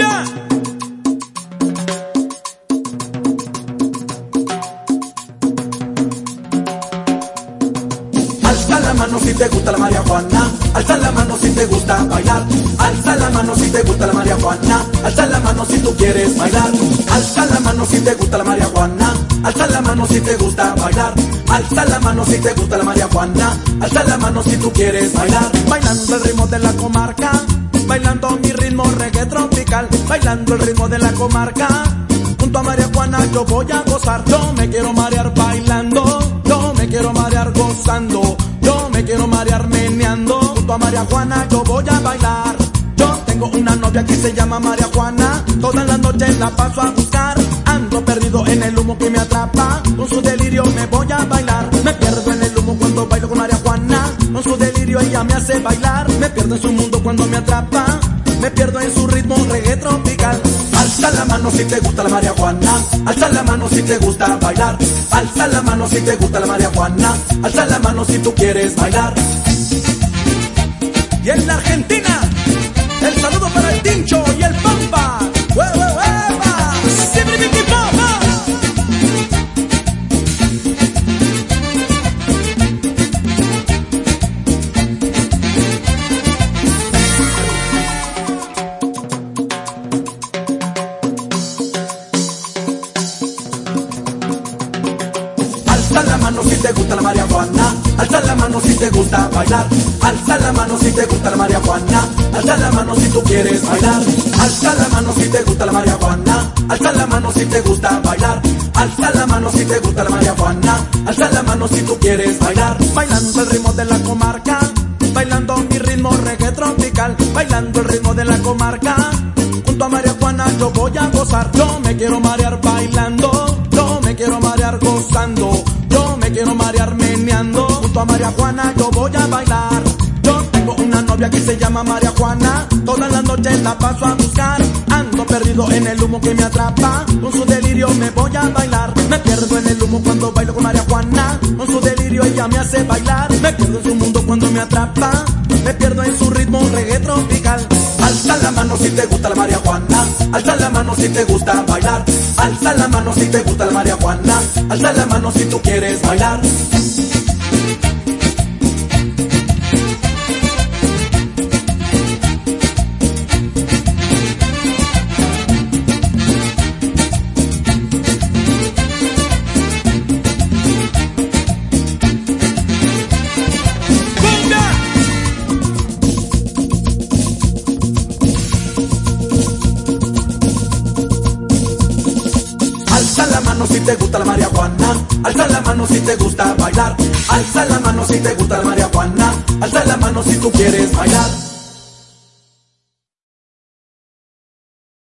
¡Cumbia! Alza la mano si te gusta la María Juana, alza la mano si te gusta bailar, alza la mano si te gusta la María Juana, alza la mano si tú quieres bailar, alza la mano si te gusta la María Juana, alza la mano si te gusta bailar, alza la mano si te gusta la María Juana, alza la mano si tú quieres bailar. Bailando el ritmo de la comarca, bailando mi ritmo reggae tropical, bailando el ritmo de la comarca. Junto a María Juana yo voy a gozar, yo me quiero marear bailando, yo me quiero marear gozando, yo me quiero marear meneando. Junto a María Juana yo voy a bailar. Yo tengo una novia que se llama María Juana, todas las noches la paso a buscar. Ando perdido en el humo que me atrapa, con su delirio me voy a bailar. Me pierdo en el humo cuando bailo con María Juana, con su delirio ella me hace bailar. Me pierdo en su mundo cuando me atrapa, me pierdo en su ritmo reggae tropical. Alza la mano si te gusta la María Juana, alza la mano si te gusta bailar, alza la mano si te gusta la María Juana, alza la mano si tú quieres bailar. Y en la Argentina, el saludo para el Tincho y el Pampa. ¡Hueva! ¡Siempre mi equipo! Alza la mano si te gusta la María Juana, alza la mano si te gusta bailar, alza la mano si te gusta la María Juana, alza la mano si tú quieres bailar, alza la mano si te gusta la María Juana, alza la mano si te gusta bailar, alza la mano si te gusta la María Juana, alza la mano si tú quieres bailar. Bailando el ritmo de la comarca, bailando mi ritmo reggae tropical, bailando el ritmo de la comarca. Junto a María Juana yo voy a gozar, yo me quiero marear bailando, yo me quiero marear gozando, yo me quiero marear meneando. Junto a María Juana yo voy a bailar. Yo tengo una novia que se llama María Juana, todas las noches la paso a buscar. Ando perdido en el humo que me atrapa, con su delirio me voy a bailar. Me pierdo en el humo cuando bailo con María Juana, con su delirio ella me hace bailar. Me pierdo en su mundo cuando me atrapa, me pierdo en su ritmo reggae tropical. Alza la mano si te gusta la María Juana, alza la mano si te gusta bailar, alza la mano si te gusta la María Juana, alza la mano si tú quieres bailar. Alza la mano si te gusta la María Juana, alza la mano si te gusta bailar, alza la mano si te gusta la María Juana, alza la mano si tú quieres bailar.